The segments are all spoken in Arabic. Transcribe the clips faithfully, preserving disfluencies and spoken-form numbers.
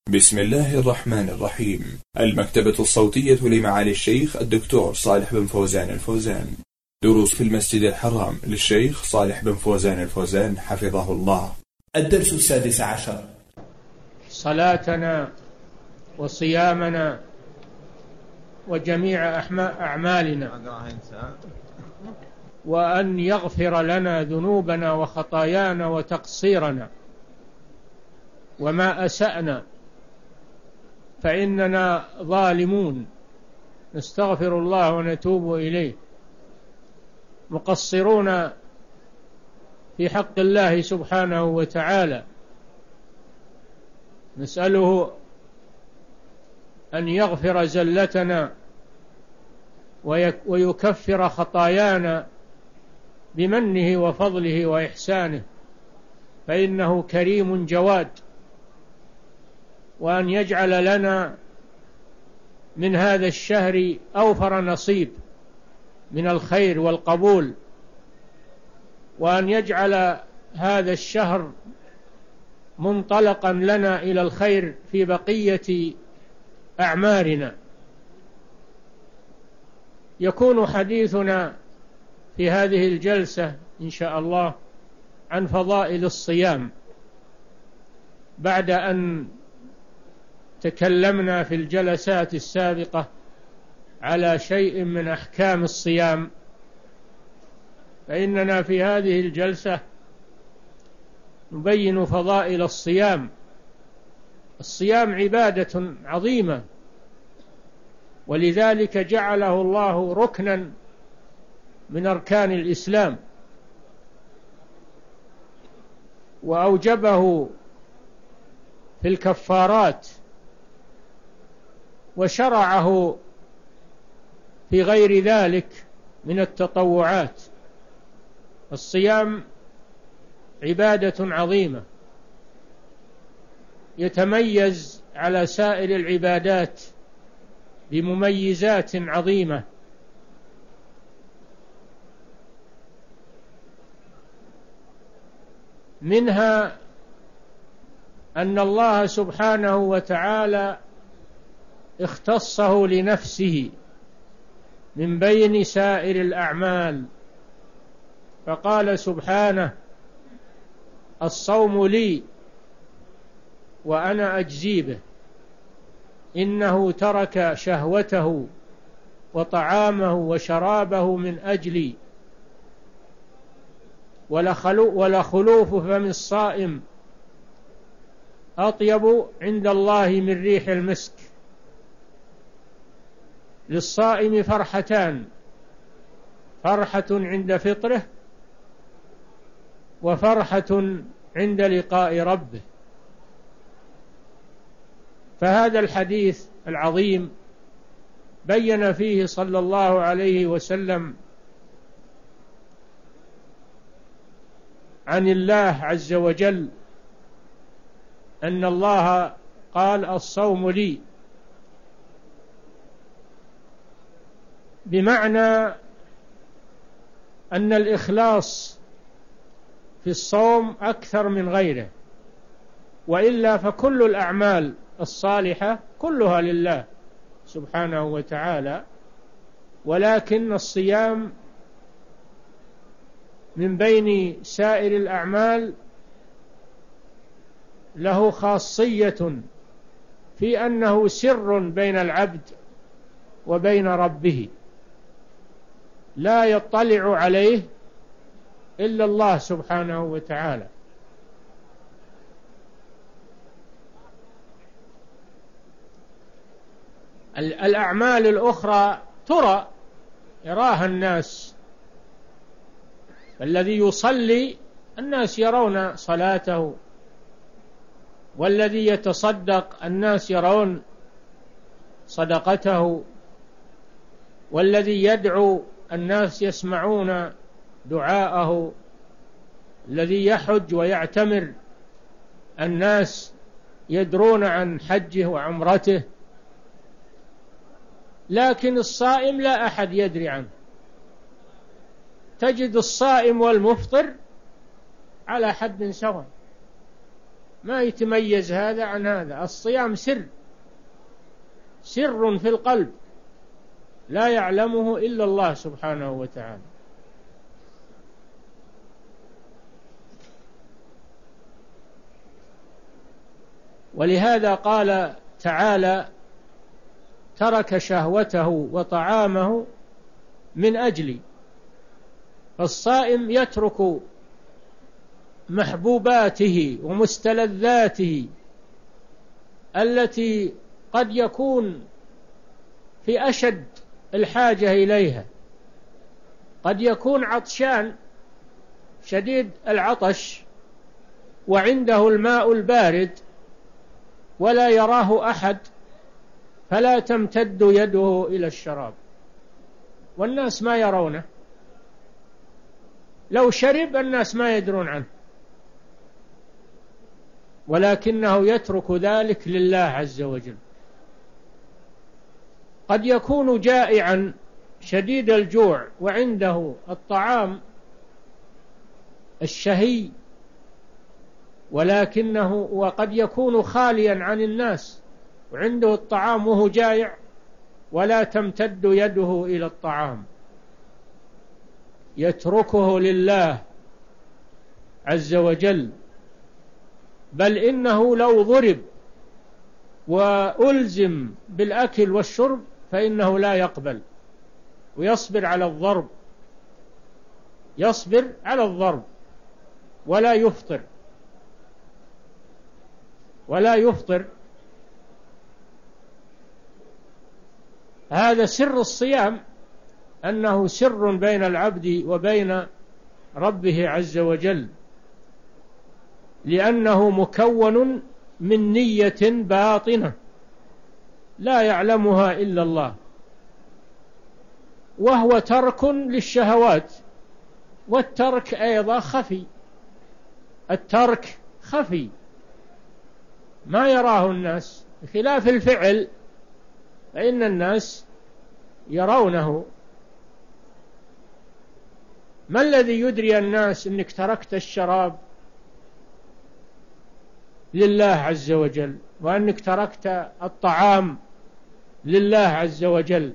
بسم الله الرحمن الرحيم. المكتبة الصوتية لمعالي الشيخ الدكتور صالح بن فوزان الفوزان. دروس في المسجد الحرام للشيخ صالح بن فوزان الفوزان حفظه الله. الدرس السادس عشر: صلاتنا وصيامنا وجميع أعمالنا، وأن يغفر لنا ذنوبنا وخطايانا وتقصيرنا وما أسأنا، فإننا ظالمون نستغفر الله ونتوب إليه، مقصرون في حق الله سبحانه وتعالى، نسأله أن يغفر زلتنا ويكفر خطايانا بمنه وفضله وإحسانه، فإنه كريم جواد، وأن يجعل لنا من هذا الشهر أوفر نصيب من الخير والقبول، وأن يجعل هذا الشهر منطلقا لنا إلى الخير في بقية أعمارنا. يكون حديثنا في هذه الجلسة إن شاء الله عن فضائل الصيام، بعد أن تكلمنا في الجلسات السابقة على شيء من أحكام الصيام، فإننا في هذه الجلسة نبين فضائل الصيام. الصيام عبادة عظيمة، ولذلك جعله الله ركنا من أركان الإسلام، وأوجبه في الكفارات، وشرعه في غير ذلك من التطوعات. الصيام عبادة عظيمة يتميز على سائر العبادات بمميزات عظيمة، منها أن الله سبحانه وتعالى اختصه لنفسه من بين سائر الأعمال، فقال سبحانه: الصوم لي وأنا أجزي به، إنه ترك شهوته وطعامه وشرابه من أجلي، ولخلوف فم الصائم أطيب عند الله من ريح المسك. للصائم فرحتان: فرحة عند فطره، وفرحة عند لقاء ربه. فهذا الحديث العظيم بين فيه صلى الله عليه وسلم عن الله عز وجل أن الله قال: الصوم لي، بمعنى أن الإخلاص في الصوم أكثر من غيره، وإلا فكل الأعمال الصالحة كلها لله سبحانه وتعالى، ولكن الصيام من بين سائر الأعمال له خاصية في أنه سر بين العبد وبين ربه، لا يطلع عليه إلا الله سبحانه وتعالى. الأعمال الأخرى ترى يراها الناس، الذي يصلي الناس يرون صلاته، والذي يتصدق الناس يرون صدقته، والذي يدعو الناس يسمعون دعاءه، الذي يحج ويعتمر الناس يدرون عن حجه وعمرته، لكن الصائم لا أحد يدري عنه. تجد الصائم والمفطر على حد سواء، ما يتميز هذا عن هذا. الصيام سر، سر في القلب لا يعلمه إلا الله سبحانه وتعالى. ولهذا قال تعالى: ترك شهوته وطعامه من أجلي. فالصائم يترك محبوباته ومستلذاته التي قد يكون في أشد الحاجة إليها. قد يكون عطشان شديد العطش وعنده الماء البارد ولا يراه أحد، فلا تمتد يده إلى الشراب، والناس ما يرونه. لو شرب الناس ما يدرون عنه، ولكنه يترك ذلك لله عز وجل. قد يكون جائعا شديد الجوع وعنده الطعام الشهي، ولكنه وقد يكون خاليا عن الناس وعنده الطعام وهو جائع، ولا تمتد يده إلى الطعام، يتركه لله عز وجل. بل إنه لو ضرب وألزم بالأكل والشرب فإنه لا يقبل، ويصبر على الضرب، يصبر على الضرب ولا يفطر ولا يفطر. هذا سر الصيام، أنه سر بين العبد وبين ربه عز وجل، لأنه مكون من نية باطنة لا يعلمها إلا الله، وهو ترك للشهوات. والترك أيضا خفي، الترك خفي ما يراه الناس، بخلاف الفعل فإن الناس يرونه. ما الذي يدري الناس أنك تركت الشراب لله عز وجل، وأنك تركت الطعام لله عز وجل،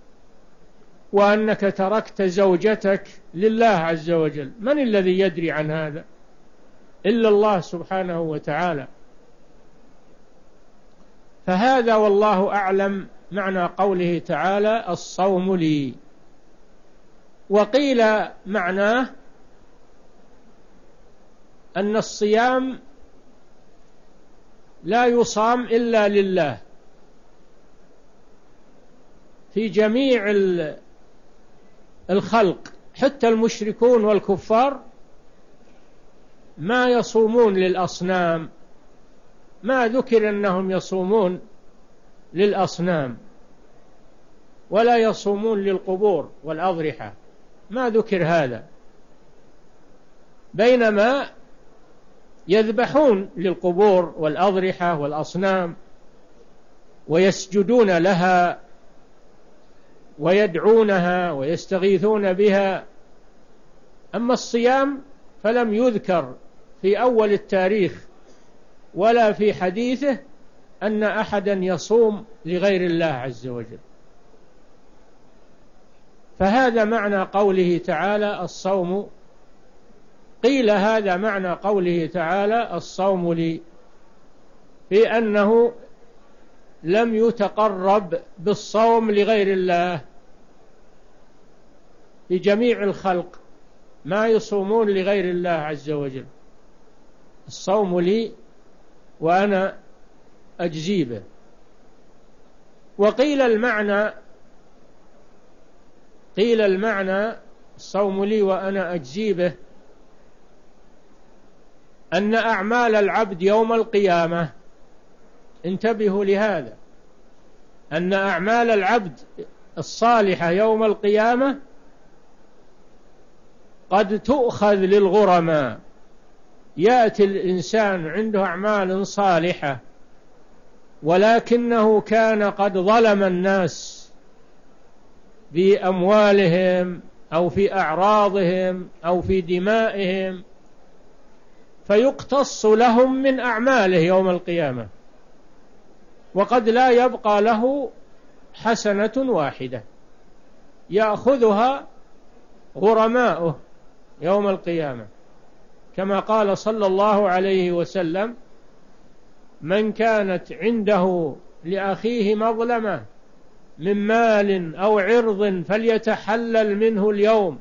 وأنك تركت زوجتك لله عز وجل؟ من الذي يدري عن هذا إلا الله سبحانه وتعالى. فهذا والله أعلم معنى قوله تعالى: الصوم لي. وقيل معناه أن الصيام لا يصام إلا لله. في جميع الخلق حتى المشركون والكفار ما يصومون للأصنام، ما ذكر أنهم يصومون للأصنام، ولا يصومون للقبور والأضرحة، ما ذكر هذا، بينما يذبحون للقبور والأضرحة والأصنام ويسجدون لها ويدعونها ويستغيثون بها. أما الصيام فلم يذكر في أول التاريخ ولا في حديثه أن أحدا يصوم لغير الله عز وجل. فهذا معنى قوله تعالى: الصوم. قيل هذا معنى قوله تعالى: الصوم لي، في أنه لم يتقرب بالصوم لغير الله. في جميع الخلق ما يصومون لغير الله عز وجل. الصوم لي وأنا أجزي به. وقيل المعنى قيل المعنى الصوم لي وأنا أجزي به أن أعمال العبد يوم القيامة، انتبهوا لهذا، أن أعمال العبد الصالحة يوم القيامة قد تؤخذ للغرماء. يأتي الإنسان عنده أعمال صالحة ولكنه كان قد ظلم الناس بأموالهم أو في أعراضهم أو في دمائهم، فيقتص لهم من أعماله يوم القيامة، وقد لا يبقى له حسنة واحدة يأخذها غرماؤه يوم القيامة، كما قال صلى الله عليه وسلم: من كانت عنده لأخيه مظلمة من مال أو عرض فليتحلل منه اليوم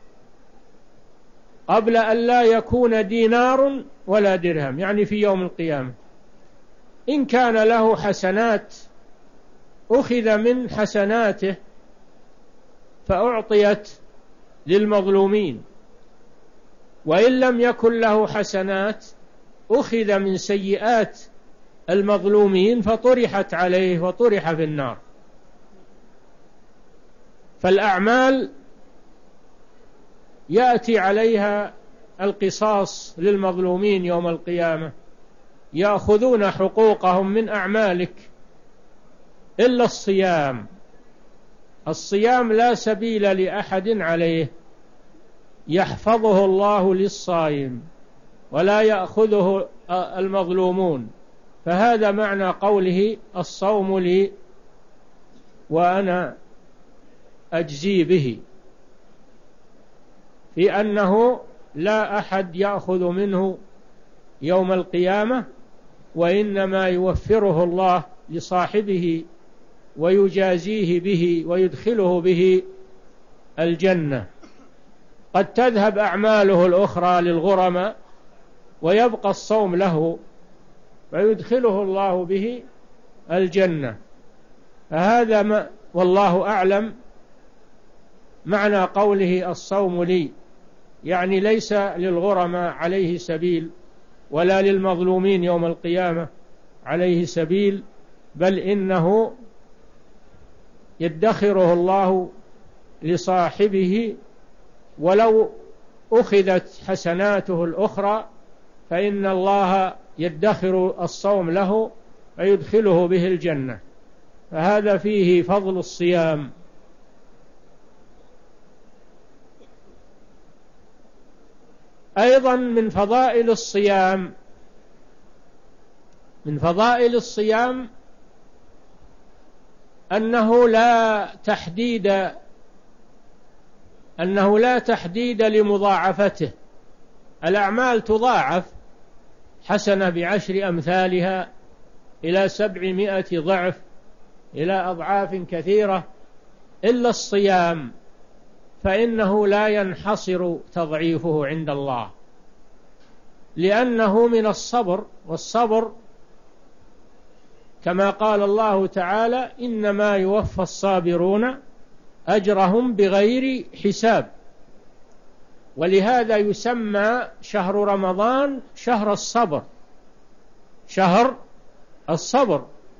قبل أن لا يكون دينار ولا درهم، يعني في يوم القيامة. إن كان له حسنات أخذ من حسناته فأعطيت للمظلومين، وإن لم يكن له حسنات أخذ من سيئات المظلومين فطرحت عليه وطرح في النار. فالأعمال يأتي عليها القصاص للمظلومين يوم القيامة، يأخذون حقوقهم من أعمالك إلا الصيام. الصيام لا سبيل لأحد عليه، يحفظه الله للصائم ولا يأخذه المظلومون، فهذا معنى قوله: الصوم لي وأنا أجزي به، في أنه لا أحد يأخذ منه يوم القيامة، وإنما يوفره الله لصاحبه ويجازيه به ويدخله به الجنة. قد تذهب أعماله الأخرى للغرماء ويبقى الصوم له فيدخله الله به الجنة. فهذا ما والله أعلم معنى قوله: الصوم لي، يعني ليس للغرماء عليه سبيل ولا للمظلومين يوم القيامة عليه سبيل، بل إنه يدخره الله لصاحبه، ولو أخذت حسناته الأخرى فإن الله يدخر الصوم له ويدخله به الجنة. فهذا فيه فضل الصيام. أيضا من فضائل الصيام من فضائل الصيام أنه لا تحديد أنه لا تحديد لمضاعفته. الأعمال تضاعف، حسنة بعشر أمثالها إلى سبعمائة ضعف، إلى أضعاف كثيرة، إلا الصيام فإنه لا ينحصر تضعيفه عند الله، لأنه من الصبر، والصبر كما قال الله تعالى: إنما يوفى الصابرون أجرهم بغير حساب. ولهذا يسمى شهر رمضان شهر الصبر، شهر الصبر.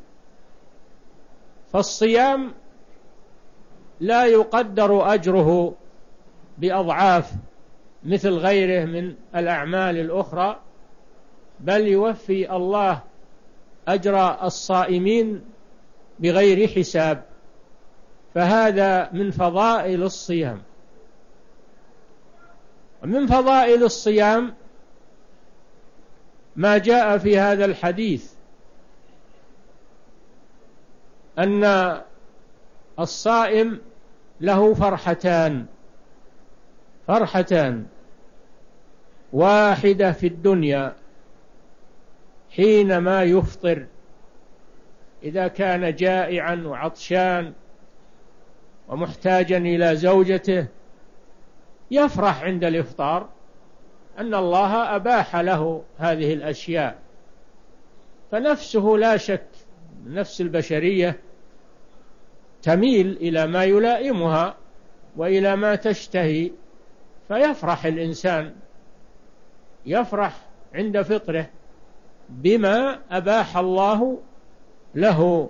فالصيام لا يقدر أجره بأضعاف مثل غيره من الأعمال الأخرى، بل يوفي الله أجر الصائمين بغير حساب. فهذا من فضائل الصيام. ومن فضائل الصيام ما جاء في هذا الحديث أن الصائم له فرحتان فرحتان واحدة في الدنيا حينما يفطر، إذا كان جائعا وعطشان ومحتاجا إلى زوجته يفرح عند الإفطار أن الله أباح له هذه الأشياء. فنفسه لا شك، نفس البشرية تميل إلى ما يلائمها وإلى ما تشتهي، فيفرح الإنسان، يفرح عند فطره بما أباح الله له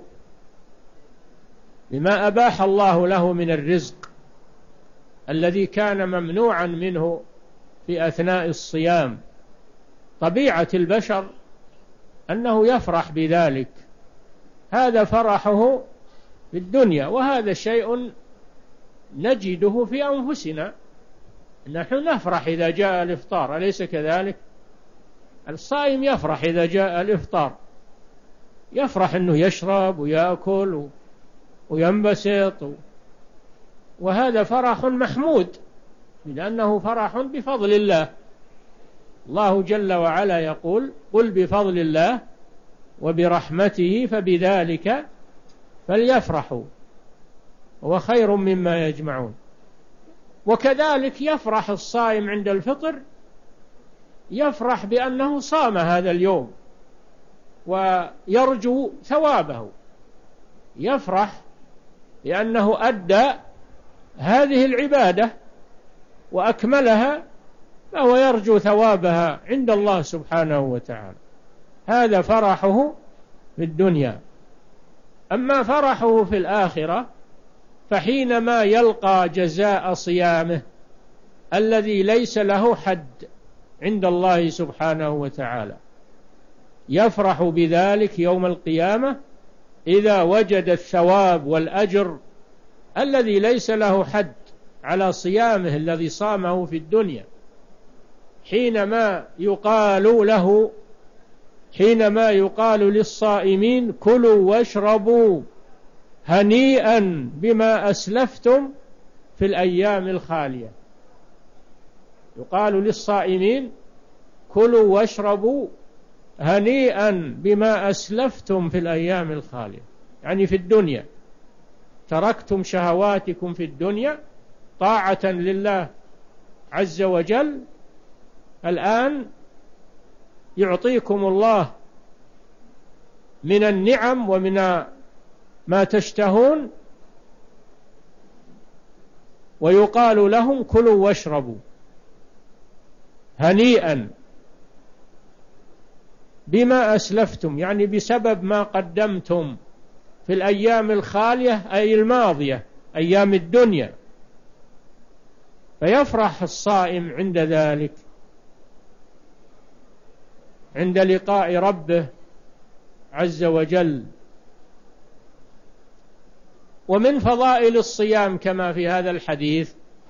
بما أباح الله له من الرزق الذي كان ممنوعا منه في أثناء الصيام. طبيعة البشر أنه يفرح بذلك، هذا فرحه في الدنيا، وهذا شيء نجده في أنفسنا، نحن نفرح إذا جاء الإفطار، أليس كذلك؟ الصائم يفرح إذا جاء الإفطار، يفرح أنه يشرب ويأكل وينبسط، وهذا فرح محمود لأنه فرح بفضل الله. الله جل وعلا يقول: قل بفضل الله وبرحمته فبذلك فليفرحوا هو خير مما يجمعون. وكذلك يفرح الصائم عند الفطر، يفرح بأنه صام هذا اليوم ويرجو ثوابه، يفرح لأنه أدى هذه العبادة وأكملها، فهو يرجو ثوابها عند الله سبحانه وتعالى. هذا فرحه في الدنيا. أما فرحه في الآخرة فحينما يلقى جزاء صيامه الذي ليس له حد عند الله سبحانه وتعالى، يفرح بذلك يوم القيامة إذا وجد الثواب والأجر الذي ليس له حد على صيامه الذي صامه في الدنيا. حينما يقال له حينما يقال للصائمين: كلوا واشربوا هنيئا بما أسلفتم في الأيام الخالية. يقال للصائمين: كلوا واشربوا هنيئا بما أسلفتم في الأيام الخالية، يعني في الدنيا تركتم شهواتكم في الدنيا طاعة لله عز وجل، الآن يعطيكم الله من النعم ومن ما تشتهون، ويقال لهم: كلوا واشربوا هنيئا بما أسلفتم، يعني بسبب ما قدمتم في الأيام الخالية أي الماضية، أيام الدنيا. فيفرح الصائم عند ذلك، عند لقاء ربه عز وجل. ومن فضائل الصيام كما في هذا الحديث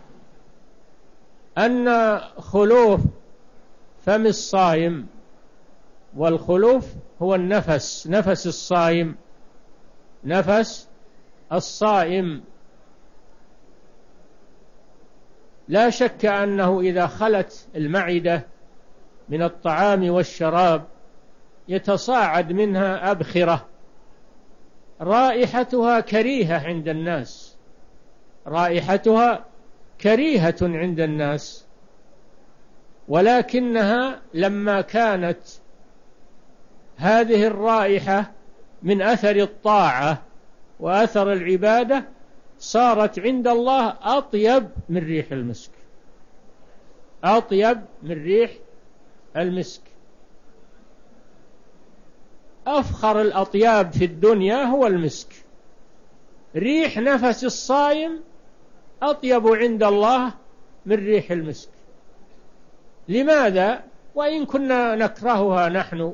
أن خلوف فم الصائم، والخلوف هو النفس، نفس الصائم، نفس الصائم لا شك أنه إذا خلت المعدة من الطعام والشراب يتصاعد منها أبخرة رائحتها كريهة عند الناس، رائحتها كريهة عند الناس، ولكنها لما كانت هذه الرائحة من أثر الطاعة وأثر العبادة صارت عند الله أطيب من ريح المسك، أطيب من ريح المسك. أفخر الأطياب في الدنيا هو المسك. ريح نفس الصائم أطيب عند الله من ريح المسك. لماذا؟ وإن كنا نكرهها نحن،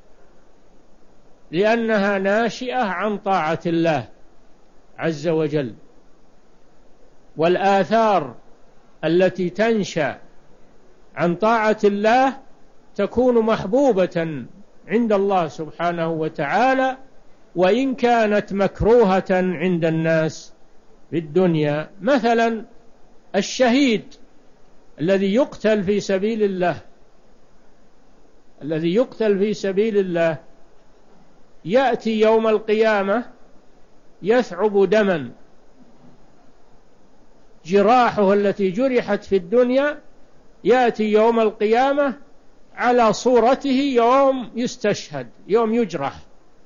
لأنها ناشئة عن طاعة الله عز وجل، والآثار التي تنشأ عن طاعة الله تكون محبوبة عند الله سبحانه وتعالى، وإن كانت مكروهة عند الناس في الدنيا. مثلا الشهيد الذي يقتل في سبيل الله، الذي يقتل في سبيل الله يأتي يوم القيامة يثعب دما، جراحه التي جرحت في الدنيا يأتي يوم القيامة على صورته يوم يستشهد، يوم يجرح،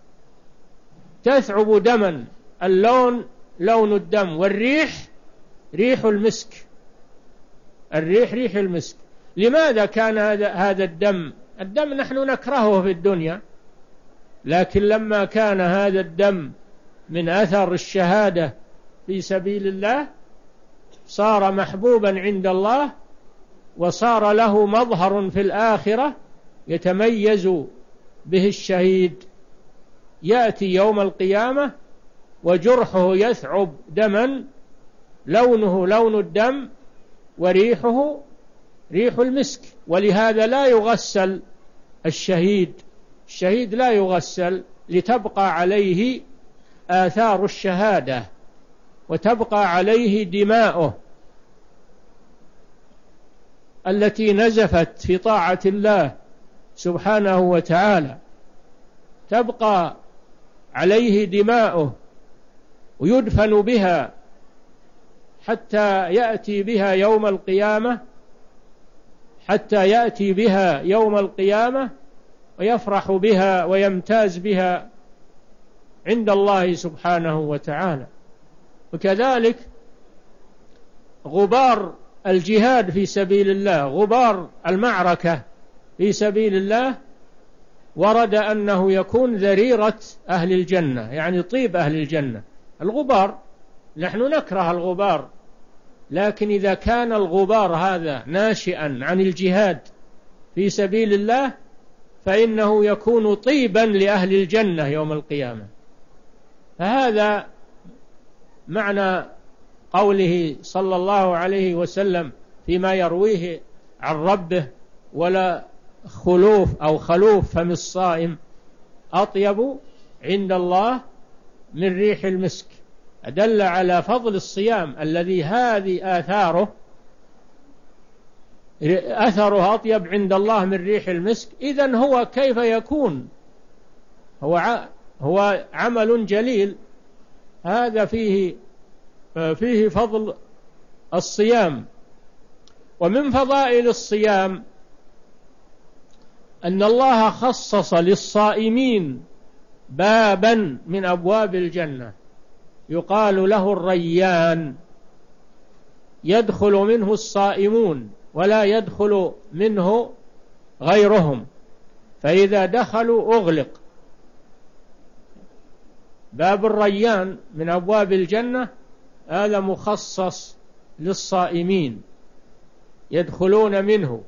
تثعب دما، اللون لون الدم، والريح ريح المسك، الريح ريح المسك. لماذا كان هذا هذا الدم؟ الدم نحن نكرهه في الدنيا، لكن لما كان هذا الدم من أثر الشهادة في سبيل الله صار محبوبا عند الله، وصار له مظهر في الآخرة يتميز به الشهيد. يأتي يوم القيامة وجرحه يثعب دما، لونه لون الدم وريحه ريح المسك، ولهذا لا يغسل الشهيد. الشهيد لا يغسل لتبقى عليه آثار الشهادة وتبقى عليه دماؤه التي نزفت في طاعة الله سبحانه وتعالى، تبقى عليه دماؤه ويدفن بها حتى يأتي بها يوم القيامة حتى يأتي بها يوم القيامة ويفرح بها ويمتاز بها عند الله سبحانه وتعالى. وكذلك غبار الجهاد في سبيل الله، غبار المعركة في سبيل الله، ورد أنه يكون ذريرة أهل الجنة، يعني طيب أهل الجنة. الغبار نحن نكره الغبار، لكن إذا كان الغبار هذا ناشئا عن الجهاد في سبيل الله فإنه يكون طيبا لأهل الجنة يوم القيامة. فهذا معنى قوله صلى الله عليه وسلم فيما يرويه عن ربه: ولا خلوف أو خلوف فم الصائم أطيب عند الله من ريح المسك. أدل على فضل الصيام الذي هذه آثاره أثره أطيب عند الله من ريح المسك. إذن هو كيف يكون هو هو عمل جليل، هذا فيه فيه فضل الصيام. ومن فضائل الصيام أن الله خصص للصائمين بابا من أبواب الجنة يقال له الريان، يدخل منه الصائمون ولا يدخل منه غيرهم، فإذا دخلوا أغلق. باب الريان من أبواب الجنة هذا مخصص للصائمين يدخلون منه.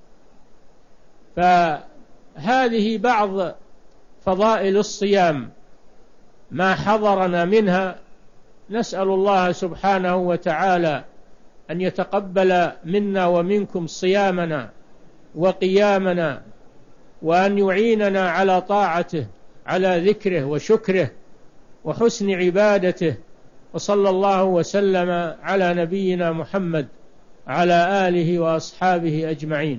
فهذه بعض فضائل الصيام ما حضرنا منها. نسأل الله سبحانه وتعالى أن يتقبل منا ومنكم صيامنا وقيامنا، وأن يعيننا على طاعته، على ذكره وشكره وحسن عبادته. وصلى الله وسلم على نبينا محمد على آله وأصحابه أجمعين.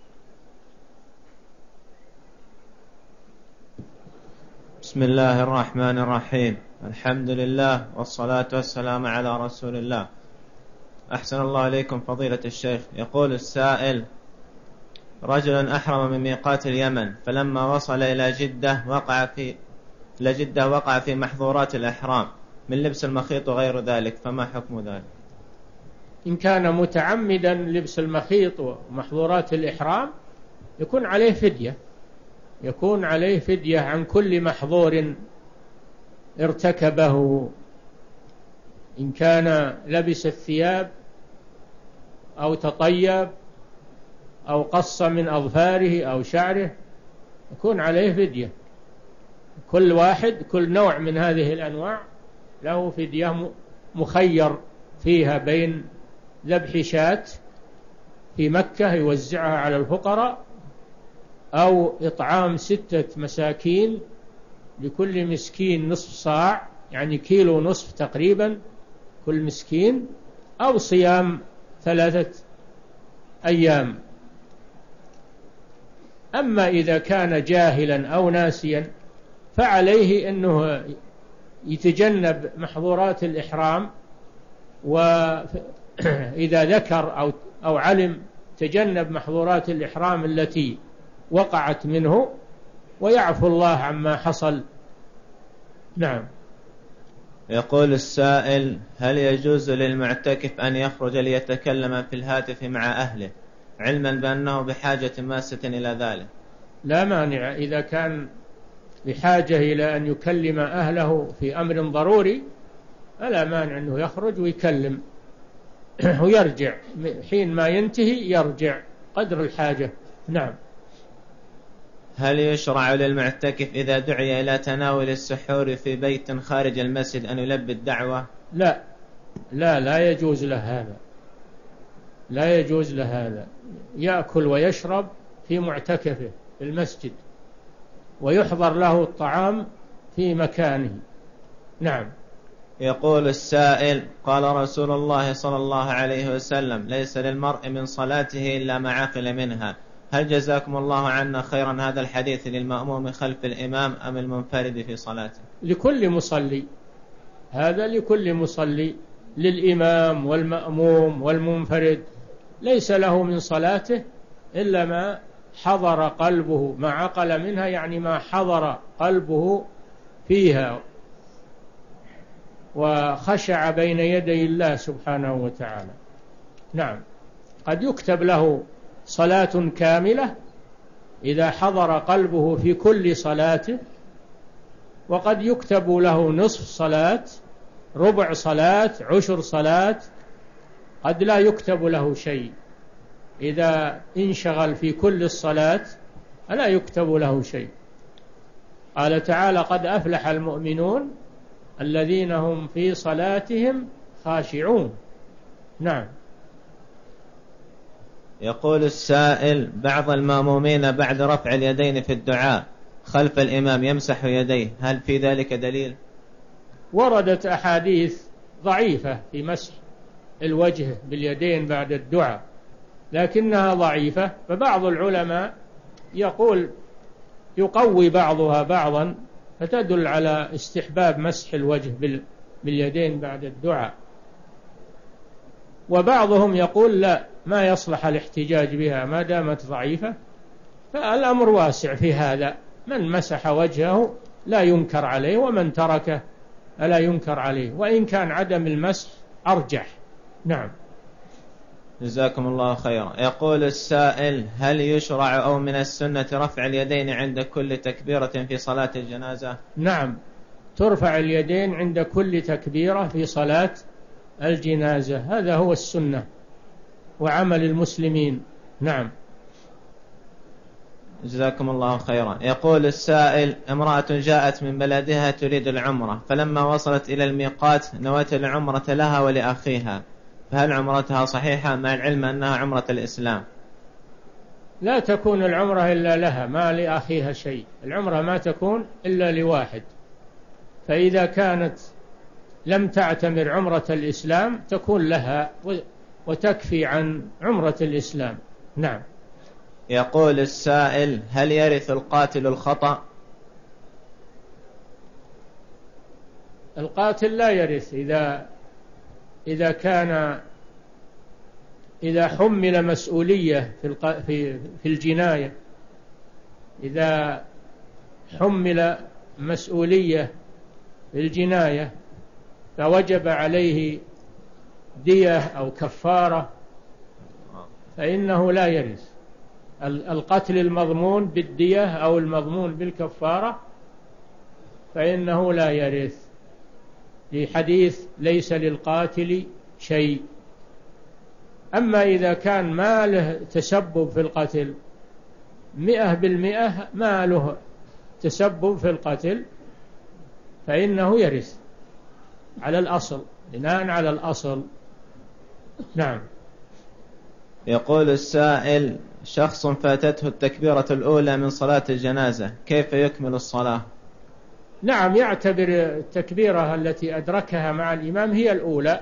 بسم الله الرحمن الرحيم. الحمد لله والصلاة والسلام على رسول الله. أحسن الله إليكم فضيلة الشيخ. يقول السائل: رجل أحرم من ميقات اليمن، فلما وصل إلى جدة وقع في لجدة وقع في محظورات الإحرام من لبس المخيط وغير ذلك، فما حكم ذلك؟ إن كان متعمدا لبس المخيط ومحظورات الإحرام يكون عليه فدية، يكون عليه فدية عن كل محظور ارتكبه. إن كان لبس الثياب أو تطيب أو قص من أظفاره أو شعره يكون عليه فدية. كل واحد كل نوع من هذه الأنواع له فدية مخير فيها بين ذبح شاة في مكة يوزعها على الفقراء، أو إطعام ستة مساكين لكل مسكين نصف صاع، يعني كيلو نصف تقريبا كل مسكين، أو صيام ثلاثة أيام. أما إذا كان جاهلا أو ناسيا فعليه أنه يتجنب محظورات الإحرام، وإذا ذكر أو أو علم تجنب محظورات الإحرام التي وقعت منه ويعفو الله عما حصل. نعم. يقول السائل: هل يجوز للمعتكف أن يخرج ليتكلم في الهاتف مع أهله علما بأنه بحاجة ماسة إلى ذلك؟ لا مانع إذا كان بحاجة إلى أن يكلم أهله في أمر ضروري، فلا مانع أنه يخرج ويكلم ويرجع حين ما ينتهي، يرجع قدر الحاجة. نعم. هل يشرع للمعتكف إذا دعي إلى تناول السحور في بيت خارج المسجد أن يلبي الدعوة؟ لا لا لا يجوز له هذا، لا يجوز له هذا. يأكل ويشرب في معتكفه في المسجد، ويحضر له الطعام في مكانه. نعم. يقول السائل: قال رسول الله صلى الله عليه وسلم: ليس للمرء من صلاته إلا ما عقل منها. هل جزاكم الله عنا خيرا هذا الحديث للمأموم خلف الإمام أم المنفرد في صلاته؟ لكل مصلي، هذا لكل مصلي، للإمام والمأموم والمنفرد، ليس له من صلاته إلا ما حضر قلبه، ما عقل منها يعني ما حضر قلبه فيها وخشع بين يدي الله سبحانه وتعالى. نعم. قد يكتب له صلاة كاملة إذا حضر قلبه في كل صلاته، وقد يكتب له نصف صلاة، ربع صلاة، عشر صلاة، قد لا يكتب له شيء إذا انشغل في كل الصلاة، لا يكتب له شيء. قال تعالى: قد أفلح المؤمنون الذين هم في صلاتهم خاشعون. نعم. يقول السائل: بعض المأمومين بعد رفع اليدين في الدعاء خلف الإمام يمسح يديه، هل في ذلك دليل؟ وردت أحاديث ضعيفة في مسح الوجه باليدين بعد الدعاء، لكنها ضعيفة، فبعض العلماء يقول يقوي بعضها بعضا، فتدل على استحباب مسح الوجه باليدين بعد الدعاء. وبعضهم يقول لا، ما يصلح الاحتجاج بها ما دامت ضعيفة، فالأمر واسع في هذا، من مسح وجهه لا ينكر عليه، ومن تركه لا ينكر عليه، وإن كان عدم المسح أرجح. نعم. جزاكم الله خيرا. يقول السائل: هل يشرع أو من السنة رفع اليدين عند كل تكبيرة في صلاة الجنازة؟ نعم، ترفع اليدين عند كل تكبيرة في صلاة الجنازة، هذا هو السنة وعمل المسلمين. نعم. جزاكم الله خيرا. يقول السائل: امرأة جاءت من بلدها تريد العمرة، فلما وصلت إلى الميقات نوت العمرة لها ولأخيها، فهل عمرتها صحيحة مع العلم أنها عمرة الإسلام؟ لا تكون العمرة إلا لها، ما لأخيها شيء، العمرة ما تكون إلا لواحد، فإذا كانت لم تعتمر عمرة الإسلام تكون لها وتكفي عن عمرة الإسلام. نعم. يقول السائل: هل يرث القاتل الخطأ؟ القاتل لا يرث إذا إذا كان إذا حمل مسؤولية في في في الجناية، إذا حمل مسؤولية في الجناية فوجب عليه دية أو كفارة فإنه لا يرث. القتل المضمون بالدية أو المضمون بالكفارة فإنه لا يرث، في حديث ليس للقاتل شيء. أما إذا كان ما له تسبب في القتل مئة بالمئة، ما له تسبب في القتل، فإنه يرث على الأصل، بناء على الأصل. نعم. يقول السائل: شخص فاتته التكبيرة الأولى من صلاة الجنازة، كيف يكمل الصلاة؟ نعم، يعتبر التكبيرة التي أدركها مع الإمام هي الأولى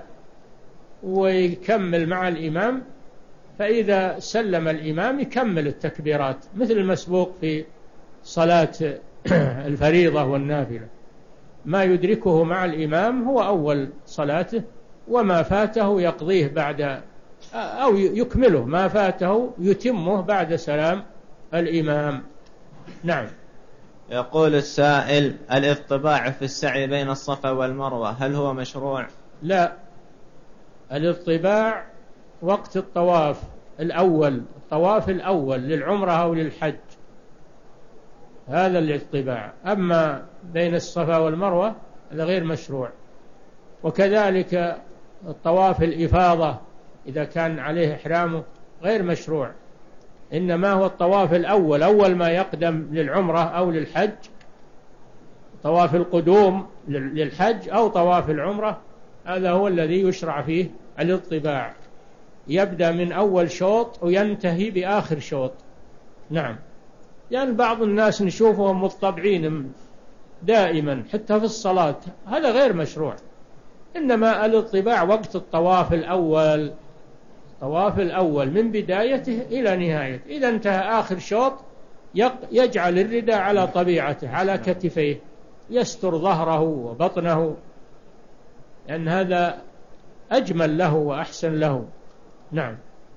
ويكمل مع الإمام، فإذا سلم الإمام يكمل التكبيرات مثل المسبوق في صلاة الفريضة والنافلة، ما يدركه مع الإمام هو أول صلاته، وما فاته يقضيه بعد أو يكمله، ما فاته يتمه بعد سلام الإمام. نعم. يقول السائل: الاطباع في السعي بين الصفا والمروة هل هو مشروع؟ لا، الاطباع وقت الطواف الأول، الطواف الأول للعمرة أو للحج، هذا الاطباع. أما بين الصفا والمروة هذا غير مشروع. وكذلك الطواف الإفاضة إذا كان عليه إحرامه غير مشروع، إنما هو الطواف الأول، أول ما يقدم للعمرة أو للحج، طواف القدوم للحج أو طواف العمرة، هذا هو الذي يشرع فيه الاطباع، يبدأ من أول شوط وينتهي بآخر شوط. نعم. لأن يعني بعض الناس نشوفهم مطبعين دائما حتى في الصلاة، هذا غير مشروع. إنما الاطباع وقت الطواف الأول، الطواف الأول من بدايته إلى نهايته، إذا انتهى آخر شوط يجعل الرداء على طبيعته على كتفيه، يستر ظهره وبطنه، لأن هذا أجمل له وأحسن له. نعم.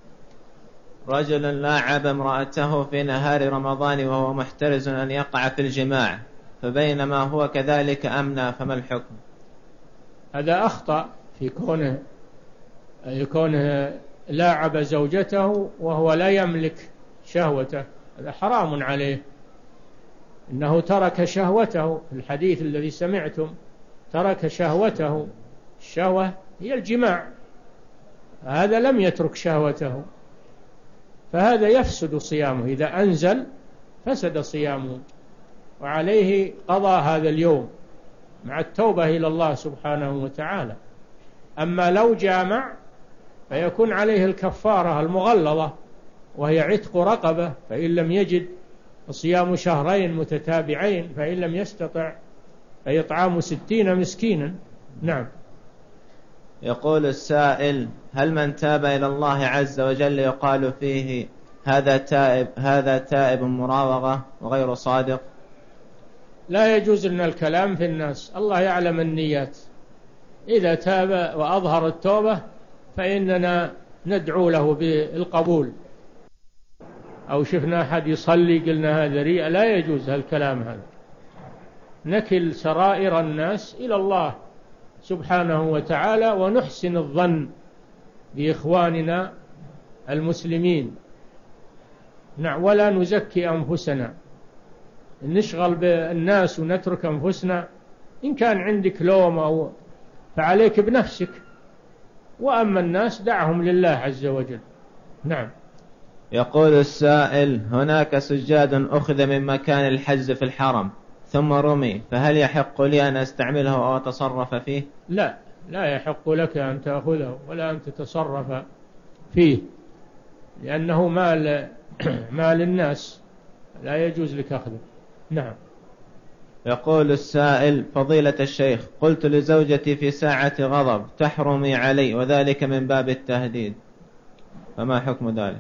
رجل لاعب امرأته في نهار رمضان وهو محترز أن يقع في الجماع، فبينما هو كذلك أمنى، فما الحكم؟ هذا أخطأ في كونه يكونه لاعب زوجته وهو لا يملك شهوته، هذا حرام عليه. إنه ترك شهوته في الحديث الذي سمعتم، ترك شهوته، الشهوة هي الجماع، هذا لم يترك شهوته، فهذا يفسد صيامه، إذا أنزل فسد صيامه، وعليه قضاء هذا اليوم مع التوبة إلى الله سبحانه وتعالى. أما لو جامع فيكون عليه الكفارة المغلظة، وهي عتق رقبة، فإن لم يجد صيام شهرين متتابعين، فإن لم يستطع فيطعام ستين مسكينا. نعم. يقول السائل: هل من تاب إلى الله عز وجل يقال فيه هذا تائب هذا تائب مراوغة وغير صادق؟ لا يجوز لنا الكلام في الناس، الله يعلم النيات. إذا تاب وأظهر التوبة فإننا ندعو له بالقبول، أو شفنا أحد يصلي قلنا هذا رياء، لا يجوز هالكلام هذا. نكل سرائر الناس إلى الله سبحانه وتعالى، ونحسن الظن بإخواننا المسلمين. نعم. ولا نزكي أنفسنا، نشغل بالناس ونترك أنفسنا. إن كان عندك لوم أو فعليك بنفسك، وأما الناس دعهم لله عز وجل. نعم. يقول السائل: هناك سجاد أخذ من مكان الحجز في الحرم ثم رمي، فهل يحق لي أن أستعمله أو أتصرف فيه؟ لا، لا يحق لك أن تأخذه ولا أن تتصرف فيه، لأنه مال مال الناس، لا يجوز لك أخذه. نعم. يقول السائل: فضيلة الشيخ، قلت لزوجتي في ساعة غضب تحرمي علي، وذلك من باب التهديد، فما حكم ذلك؟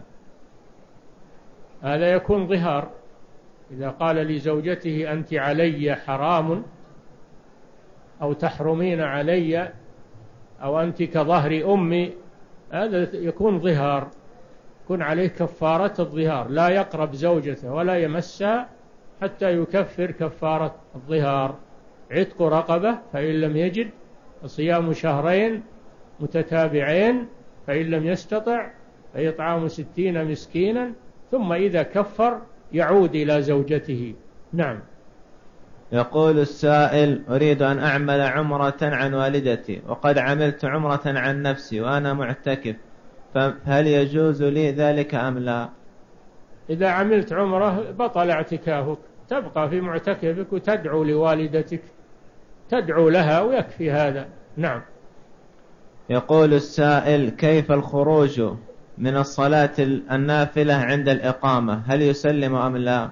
هذا يكون ظهار. إذا قال لزوجته أنت علي حرام، أو تحرمين علي، أو أنت كظهر أمي، هذا يكون ظهار، يكون عليه كفارة الظهار، لا يقرب زوجته ولا يمسها حتى يكفر كفارة الظهار، عتق رقبة، فإن لم يجد صيام شهرين متتابعين، فإن لم يستطع فيطعام ستين مسكينا، ثم إذا كفر يعود إلى زوجته. نعم. يقول السائل: أريد أن أعمل عمرة عن والدتي، وقد عملت عمرة عن نفسي وأنا معتكف، فهل يجوز لي ذلك أم لا؟ إذا عملت عمرة بطل اعتكافك، تبقى في معتكفك وتدعو لوالدتك، تدعو لها ويكفي هذا. نعم. يقول السائل: كيف الخروج من الصلاة النافلة عند الإقامة، هل يسلم أم لا؟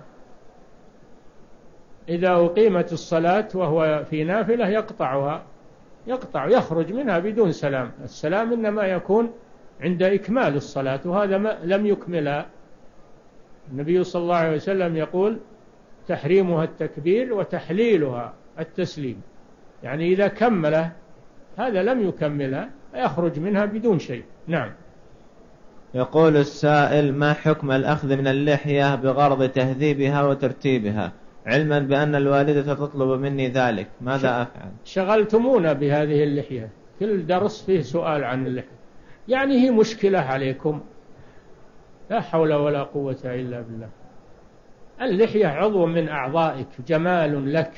إذا أقيمت الصلاة وهو في نافلة يقطعها، يقطع يخرج منها بدون سلام. السلام إنما يكون عند إكمال الصلاة، وهذا ما لم يكملها. النبي صلى الله عليه وسلم يقول: تحريمها التكبير وتحليلها التسليم، يعني إذا كمله هذا لم يكملها يخرج منها بدون شيء. نعم. يقول السائل: ما حكم الأخذ من اللحية بغرض تهذيبها وترتيبها، علما بأن الوالدة تطلب مني ذلك، ماذا أفعل؟ شغلتمونا بهذه اللحية، كل درس فيه سؤال عن اللحية، يعني هي مشكلة عليكم، لا حول ولا قوة إلا بالله. اللحية عضو من أعضائك، جمال لك،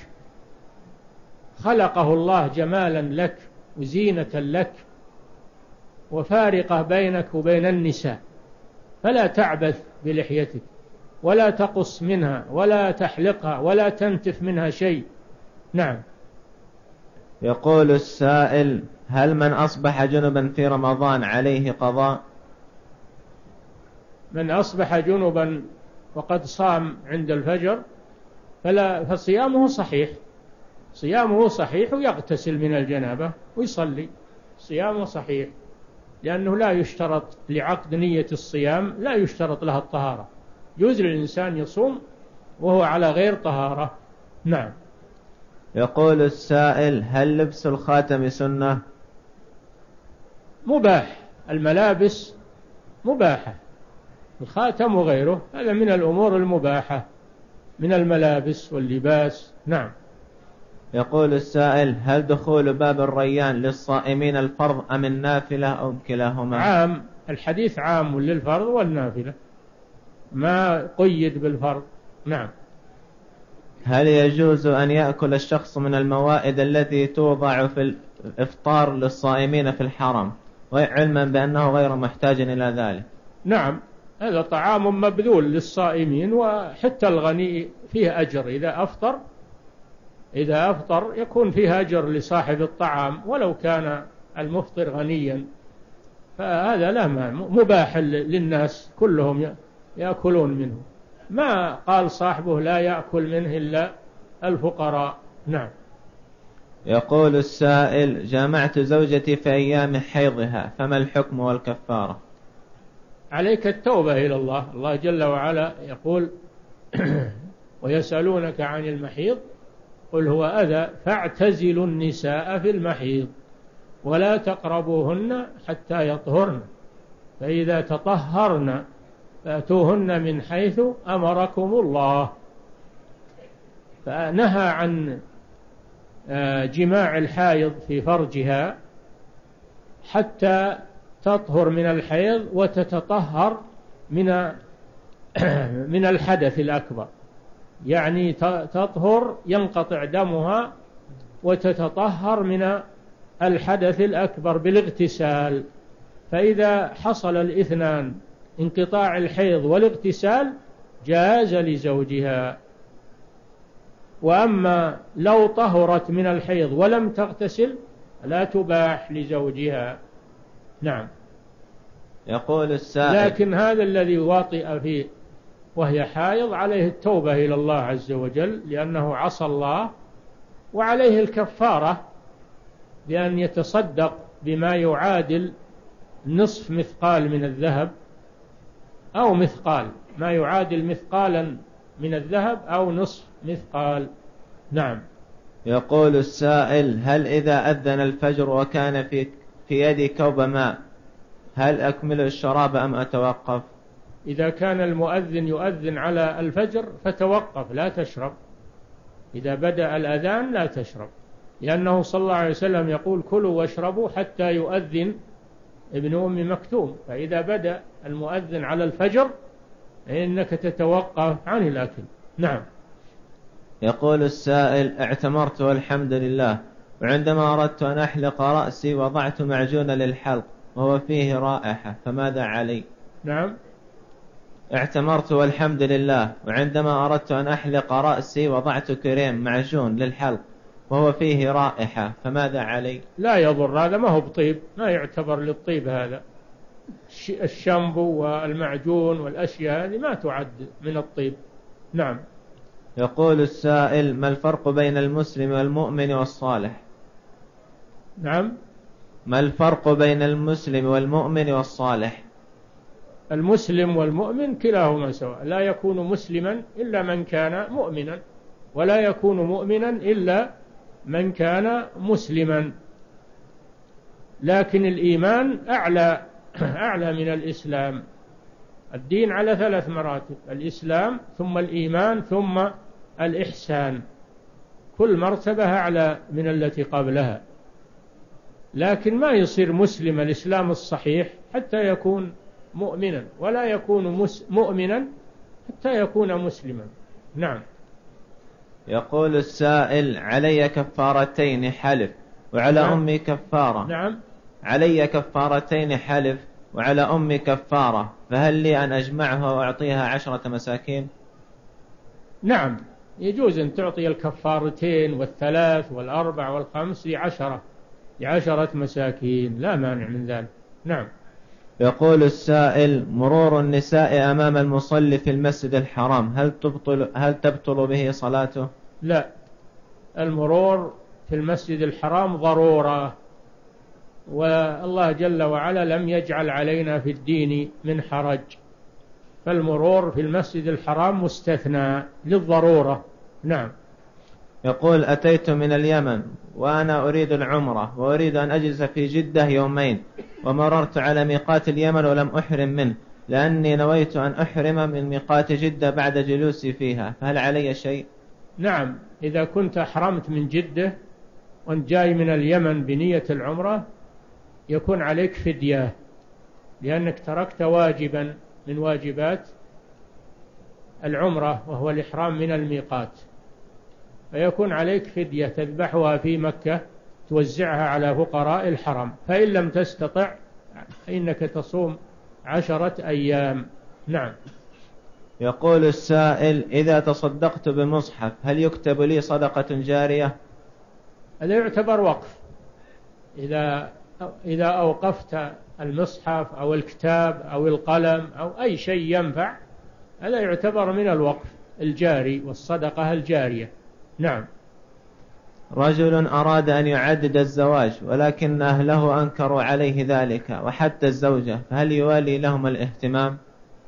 خلقه الله جمالا لك وزينة لك، وفارقة بينك وبين النساء، فلا تعبث بلحيتك، ولا تقص منها، ولا تحلقها، ولا تنتف منها شيء. نعم. يقول السائل: هل من أصبح جنبا في رمضان عليه قضاء؟ من أصبح جنبا وقد صام عند الفجر فلا فصيامه صحيح، صيامه صحيح ويغتسل من الجنابة ويصلي، صيامه صحيح، لأنه لا يشترط لعقد نية الصيام لا يشترط لها الطهارة، يجوز للإنسان يصوم وهو على غير طهارة. نعم. يقول السائل: هل لبس الخاتم سنة؟ مباح، الملابس مباحة، الخاتم وغيره هذا من الأمور المباحة من الملابس واللباس. نعم. يقول السائل: هل دخول باب الريان للصائمين الفرض أم النافلة أو كلاهما؟ عام، الحديث عام للفرض والنافلة، ما قيد بالفرض. نعم. هل يجوز أن يأكل الشخص من الموائد التي توضع في الإفطار للصائمين في الحرم علما بأنه غير محتاج إلى ذلك؟ نعم، هذا طعام مبذول للصائمين، وحتى الغني فيه أجر، إذا أفطر إذا أفطر يكون فيه أجر لصاحب الطعام ولو كان المفطر غنيا، فهذا لا مانع، مباح للناس كلهم يأكلون منه، ما قال صاحبه لا يأكل منه إلا الفقراء. نعم. يقول السائل: جامعت زوجتي في أيام حيضها فما الحكم والكفارة؟ عليك التوبة إلى الله، الله جل وعلا يقول: ويسألونك عن المحيض قل هو أذى فاعتزلوا النساء في المحيض ولا تقربوهن حتى يطهرن فإذا تطهرن فأتوهن من حيث أمركم الله. فنهى عن جماع الحائض في فرجها حتى تطهر من الحيض وتتطهر من من الحدث الأكبر، يعني تطهر ينقطع دمها وتتطهر من الحدث الأكبر بالاغتسال، فإذا حصل الاثنان انقطاع الحيض والاغتسال جاز لزوجها. وأما لو طهرت من الحيض ولم تغتسل لا تباح لزوجها. نعم. يقول السائل: لكن هذا الذي واطئ فيه وهي حائض عليه التوبة إلى الله عز وجل لأنه عصى الله، وعليه الكفارة بأن يتصدق بما يعادل نصف مثقال من الذهب أو مثقال، ما يعادل مثقالا من الذهب أو نصف مثقال. نعم. يقول السائل: هل إذا أذن الفجر وكان في في يدي كوب ماء هل أكمل الشراب أم أتوقف؟ إذا كان المؤذن يؤذن على الفجر فتوقف لا تشرب، إذا بدأ الأذان لا تشرب، لأنه صلى الله عليه وسلم يقول: كلوا واشربوا حتى يؤذن ابن أم مكتوم، فإذا بدأ المؤذن على الفجر إنك تتوقف عن الأكل. نعم. يقول السائل: اعتمرت والحمد لله، وعندما أردت أن أحلق رأسي وضعت معجون للحلق وهو فيه رائحة فماذا علي؟ نعم. اعتمرت والحمد لله، وعندما أردت أن أحلق رأسي وضعت كريم معجون للحلق وهو فيه رائحة فماذا علي؟ لا يضر، هذا ما هو بطيب، ما يعتبر للطيب، هذا الشامبو والمعجون والأشياء هذه ما تعد من الطيب. نعم. يقول السائل: ما الفرق بين المسلم والمؤمن والصالح؟ نعم. ما الفرق بين المسلم والمؤمن والصالح؟ المسلم والمؤمن كلاهما سواء، لا يكون مسلما إلا من كان مؤمنا، ولا يكون مؤمنا إلا من كان مسلما، لكن الإيمان أعلى أعلى من الإسلام. الدين على ثلاث مراتب: الإسلام ثم الإيمان ثم الإحسان، كل مرتبة أعلى من التي قبلها، لكن ما يصير مسلم الإسلام الصحيح حتى يكون مؤمنا، ولا يكون مؤمنا حتى يكون مسلما. نعم. يقول السائل: علي كفارتين حلف وعلى نعم. أمي كفارة. نعم. علي كفارتين حلف وعلى أمي كفارة، فهل لي أن أجمعها وأعطيها عشرة مساكين؟ نعم، يجوز أن تعطي الكفارتين والثلاث والأربع والخمس لعشرة لعشرة مساكين، لا مانع من ذلك. نعم. يقول السائل: مرور النساء أمام المصلي في المسجد الحرام هل تبطل, هل تبطل به صلاته؟ لا، المرور في المسجد الحرام ضرورة، والله جل وعلا لم يجعل علينا في الدين من حرج، فالمرور في المسجد الحرام مستثنى للضرورة. نعم. يقول: أتيت من اليمن وأنا أريد العمرة وأريد أن أجلس في جدة يومين، ومررت على ميقات اليمن ولم أحرم منه لأني نويت أن أحرم من ميقات جدة بعد جلوسي فيها، فهل علي شيء؟ نعم، إذا كنت أحرمت من جدة وأنت جاي من اليمن بنية العمرة يكون عليك فدية، لأنك تركت واجبا من واجبات العمرة وهو الإحرام من الميقات، فيكون عليك فدية تذبحها في مكة توزعها على فقراء الحرم، فإن لم تستطع فإنك تصوم عشرة أيام. نعم. يقول السائل: إذا تصدقت بمصحف هل يكتب لي صدقة جارية؟ هذا يعتبر وقف. إذا إذا أوقفت المصحف أو الكتاب أو القلم أو أي شيء ينفع، هذا يعتبر من الوقف الجاري والصدقة الجارية. نعم. رجل أراد أن يعدد الزواج ولكن أهله أنكروا عليه ذلك وحتى الزوجة، فهل يوالي لهم الاهتمام؟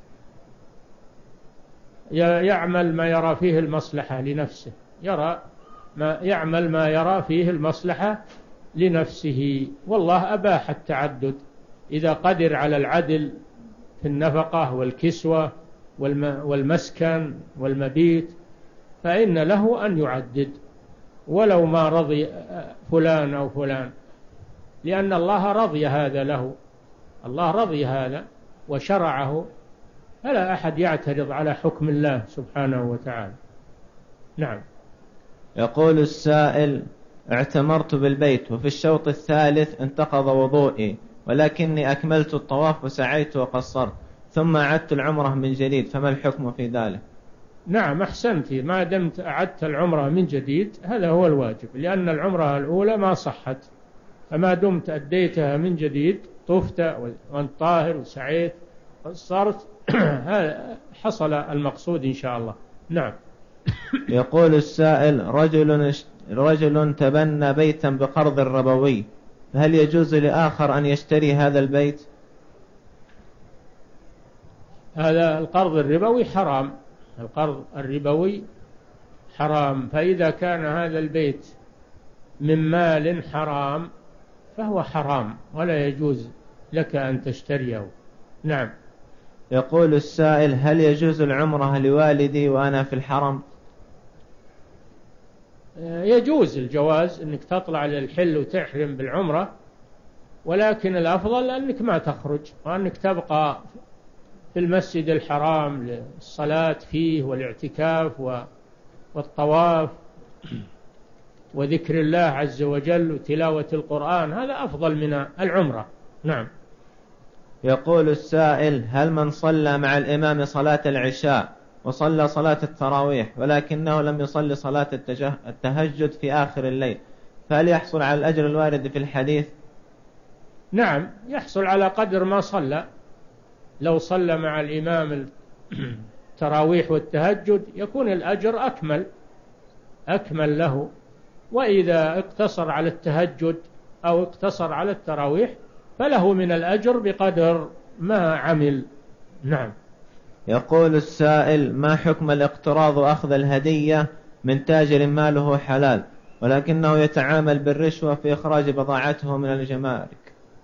يعمل ما يرى فيه المصلحة لنفسه، يرى ما يعمل ما يرى فيه المصلحة لنفسه، والله أباح التعدد إذا قدر على العدل في النفقة والكسوة والمسكن والمبيت، فإن له أن يعدد ولو ما رضي فلان أو فلان، لأن الله رضي هذا له، الله رضي هذا وشرعه، فلا أحد يعترض على حكم الله سبحانه وتعالى. نعم. يقول السائل: اعتمرت بالبيت وفي الشوط الثالث انتقض وضوئي ولكني أكملت الطواف وسعيت وقصرت ثم أعدت العمرة من جديد، فما الحكم في ذلك؟ نعم، أحسنت، ما دمت أعدت العمرة من جديد هذا هو الواجب، لأن العمرة الأولى ما صحت، فما دمت أديتها من جديد طفت وأنت طاهر وسعيت قصرت حصل المقصود إن شاء الله. نعم. يقول السائل: رجل رجل تبنى بيتا بقرض ربوي، فهل يجوز لآخر أن يشتري هذا البيت؟ هذا القرض الربوي حرام، القرض الربوي حرام، فإذا كان هذا البيت من مال حرام فهو حرام ولا يجوز لك أن تشتريه. نعم. يقول السائل: هل يجوز العمرة لوالدي وأنا في الحرم؟ يجوز الجواز أنك تطلع للحل وتحرم بالعمرة، ولكن الأفضل أنك ما تخرج وأنك تبقى في المسجد الحرام للصلاة فيه والاعتكاف والطواف وذكر الله عز وجل وتلاوة القرآن، هذا أفضل من العمرة. نعم. يقول السائل: هل من صلى مع الإمام صلاة العشاء وصلى صلاة التراويح ولكنه لم يصلي صلاة التهجد في آخر الليل، فهل يحصل على الأجر الوارد في الحديث؟ نعم، يحصل على قدر ما صلى. لو صلى مع الإمام التراويح والتهجد يكون الأجر أكمل أكمل له، وإذا اقتصر على التهجد أو اقتصر على التراويح فله من الأجر بقدر ما عمل. نعم. يقول السائل: ما حكم الاقتراض وأخذ الهدية من تاجر ماله حلال ولكنه يتعامل بالرشوة في إخراج بضاعته من الجمارك؟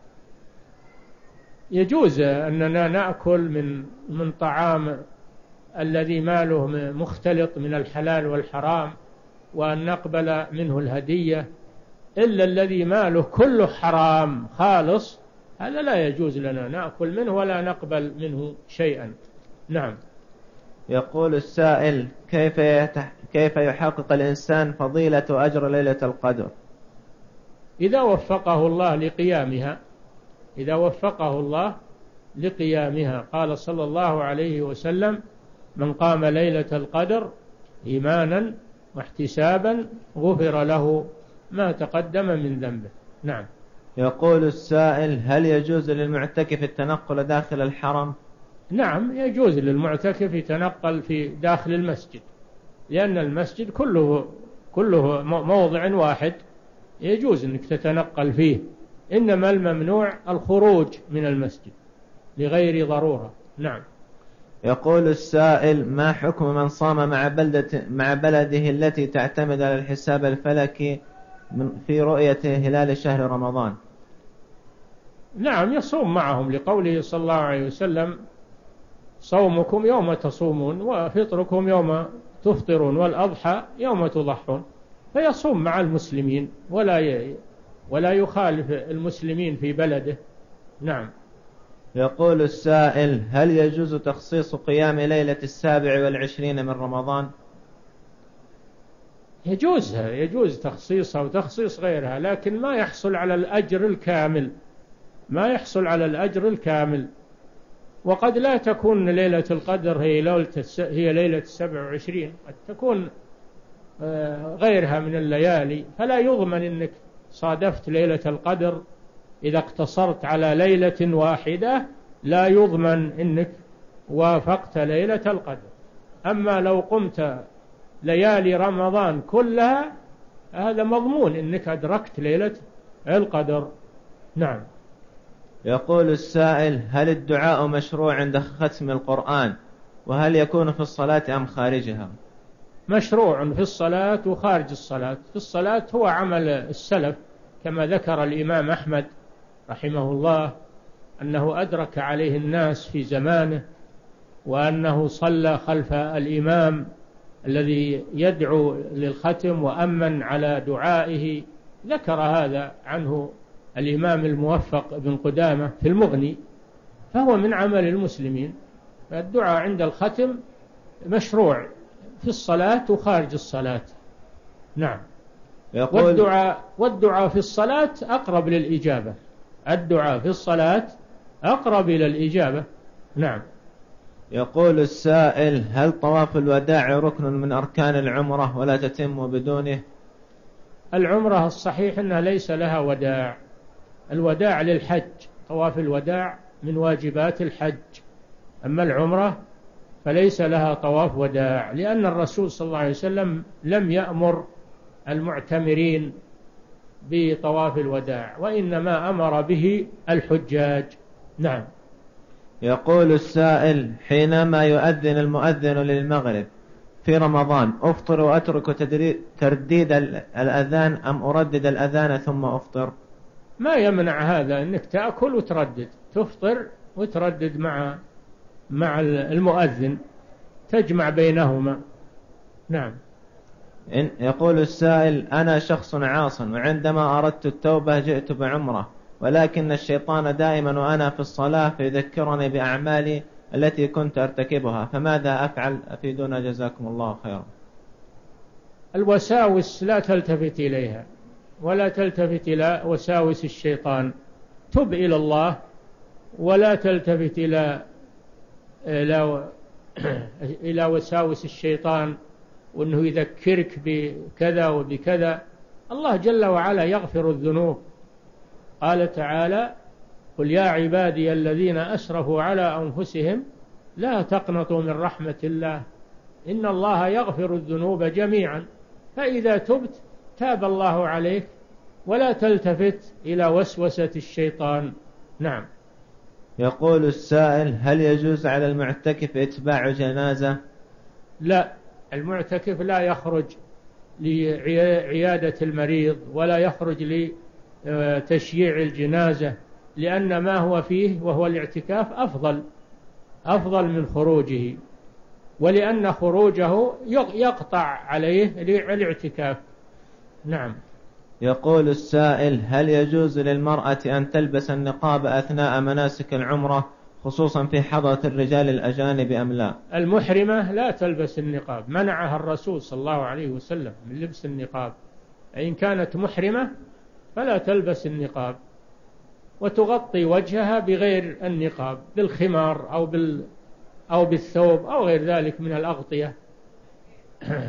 يجوز أننا نأكل من من طعام الذي ماله مختلط من الحلال والحرام وأن نقبل منه الهدية، إلا الذي ماله كله حرام خالص هذا لا يجوز لنا نأكل منه ولا نقبل منه شيئا. نعم. يقول السائل: كيف يتح... كيف يحقق الإنسان فضيلة أجر ليلة القدر؟ إذا وفقه الله لقيامها إذا وفقه الله لقيامها قال صلى الله عليه وسلم: من قام ليلة القدر إيمانا واحتسابا غفر له ما تقدم من ذنبه. نعم. يقول السائل: هل يجوز للمعتكف التنقل داخل الحرم؟ نعم، يجوز للمعتكف يتنقل في داخل المسجد، لأن المسجد كله كله موضع واحد، يجوز أنك تتنقل فيه، إنما الممنوع الخروج من المسجد لغير ضرورة. نعم. يقول السائل: ما حكم من صام مع بلدة مع بلده التي تعتمد على الحساب الفلكي في رؤية هلال شهر رمضان؟ نعم، يصوم معهم لقوله صلى الله عليه وسلم: صومكم يوم تصومون وفطركم يوم تفطرون والأضحى يوم تضحون، فيصوم مع المسلمين ولا ي... ولا يخالف المسلمين في بلده. نعم. يقول السائل: هل يجوز تخصيص قيام ليلة السابع والعشرين من رمضان؟ يجوزها، يجوز تخصيصها وتخصيص غيرها، لكن ما يحصل على الأجر الكامل، ما يحصل على الأجر الكامل. وقد لا تكون ليلة القدر هي ليلة هي ليلة السبع وعشرين، قد تكون غيرها من الليالي، فلا يضمن أنك صادفت ليلة القدر. إذا اقتصرت على ليلة واحدة لا يضمن أنك وافقت ليلة القدر. أما لو قمت ليالي رمضان كلها هذا مضمون أنك أدركت ليلة القدر. نعم. يقول السائل: هل الدعاء مشروع عند ختم القرآن؟ وهل يكون في الصلاة أم خارجها؟ مشروع في الصلاة وخارج الصلاة. في الصلاة هو عمل السلف، كما ذكر الإمام أحمد رحمه الله أنه أدرك عليه الناس في زمانه، وأنه صلى خلف الإمام الذي يدعو للختم وأمن على دعائه. ذكر هذا عنه الإمام الموفق بن قدامة في المغني، فهو من عمل المسلمين. فالدعاء عند الختم مشروع في الصلاة وخارج الصلاة. نعم. والدعاء, والدعاء في الصلاة أقرب للإجابة، الدعاء في الصلاة أقرب إلى الإجابة. نعم. يقول السائل: هل طواف الوداع ركن من أركان العمرة ولا تتم بدونه؟ العمرة الصحيح أنها ليس لها وداع، الوداع للحج، طواف الوداع من واجبات الحج، أما العمرة فليس لها طواف وداع، لأن الرسول صلى الله عليه وسلم لم يأمر المعتمرين بطواف الوداع، وإنما أمر به الحجاج. نعم. يقول السائل: حينما يؤذن المؤذن للمغرب في رمضان أفطر وأترك ترديد الأذان أم أردد الأذان ثم أفطر؟ ما يمنع هذا، أنك تأكل وتردد، تفطر وتردد مع مع المؤذن، تجمع بينهما. نعم. يقول السائل: أنا شخص عاص، وعندما أردت التوبة جئت بعمرة، ولكن الشيطان دائما وأنا في الصلاة فيذكرني بأعمالي التي كنت أرتكبها، فماذا أفعل؟ أفيدونا جزاكم الله خيرا. الوساوس لا تلتفت إليها، ولا تلتفت إلى وساوس الشيطان، تب إلى الله ولا تلتفت إلى إلى إلى وساوس الشيطان، وأنه يذكرك بكذا وبكذا. الله جل وعلا يغفر الذنوب، قال تعالى: قل يا عبادي الذين أسرفوا على أنفسهم لا تقنطوا من رحمة الله إن الله يغفر الذنوب جميعا. فإذا تبت تاب الله عليك، ولا تلتفت إلى وسوسة الشيطان. نعم. يقول السائل: هل يجوز على المعتكف اتباع جنازة؟ لا، المعتكف لا يخرج لعيادة المريض ولا يخرج لتشييع الجنازة، لأن ما هو فيه وهو الاعتكاف أفضل أفضل من خروجه، ولأن خروجه يقطع عليه الاعتكاف. نعم. يقول السائل: هل يجوز للمرأة أن تلبس النقاب أثناء مناسك العمرة خصوصا في حضرة الرجال الأجانب أم لا؟ المحرمة لا تلبس النقاب، منعها الرسول صلى الله عليه وسلم من لبس النقاب. إن كانت محرمة فلا تلبس النقاب، وتغطي وجهها بغير النقاب، بالخمار أو بال أو بالثوب أو غير ذلك من الأغطية.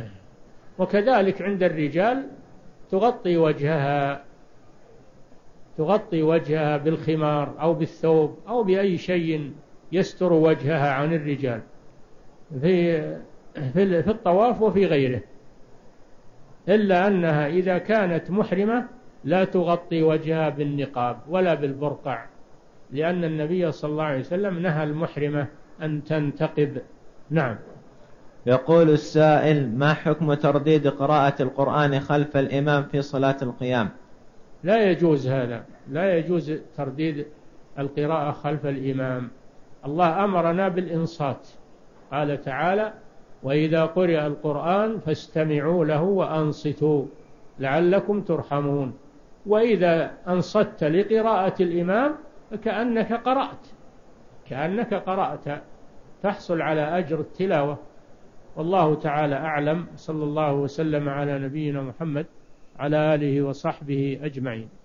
وكذلك عند الرجال تغطي وجهها. تغطي وجهها بالخمار أو بالثوب أو بأي شيء يستر وجهها عن الرجال في في الطواف وفي غيره، إلا أنها إذا كانت محرمة لا تغطي وجهها بالنقاب ولا بالبرقع، لأن النبي صلى الله عليه وسلم نهى المحرمة أن تنتقب. نعم. يقول السائل: ما حكم ترديد قراءة القرآن خلف الإمام في صلاة القيام؟ لا يجوز هذا، لا يجوز ترديد القراءة خلف الإمام. الله أمرنا بالإنصات، قال تعالى: وإذا قرئ القرآن فاستمعوا له وأنصتوا لعلكم ترحمون. وإذا أنصت لقراءة الإمام فكأنك قرأت كأنك قرأت تحصل على أجر التلاوة. والله تعالى أعلم. صلى الله وسلم على نبينا محمد على آله وصحبه أجمعين.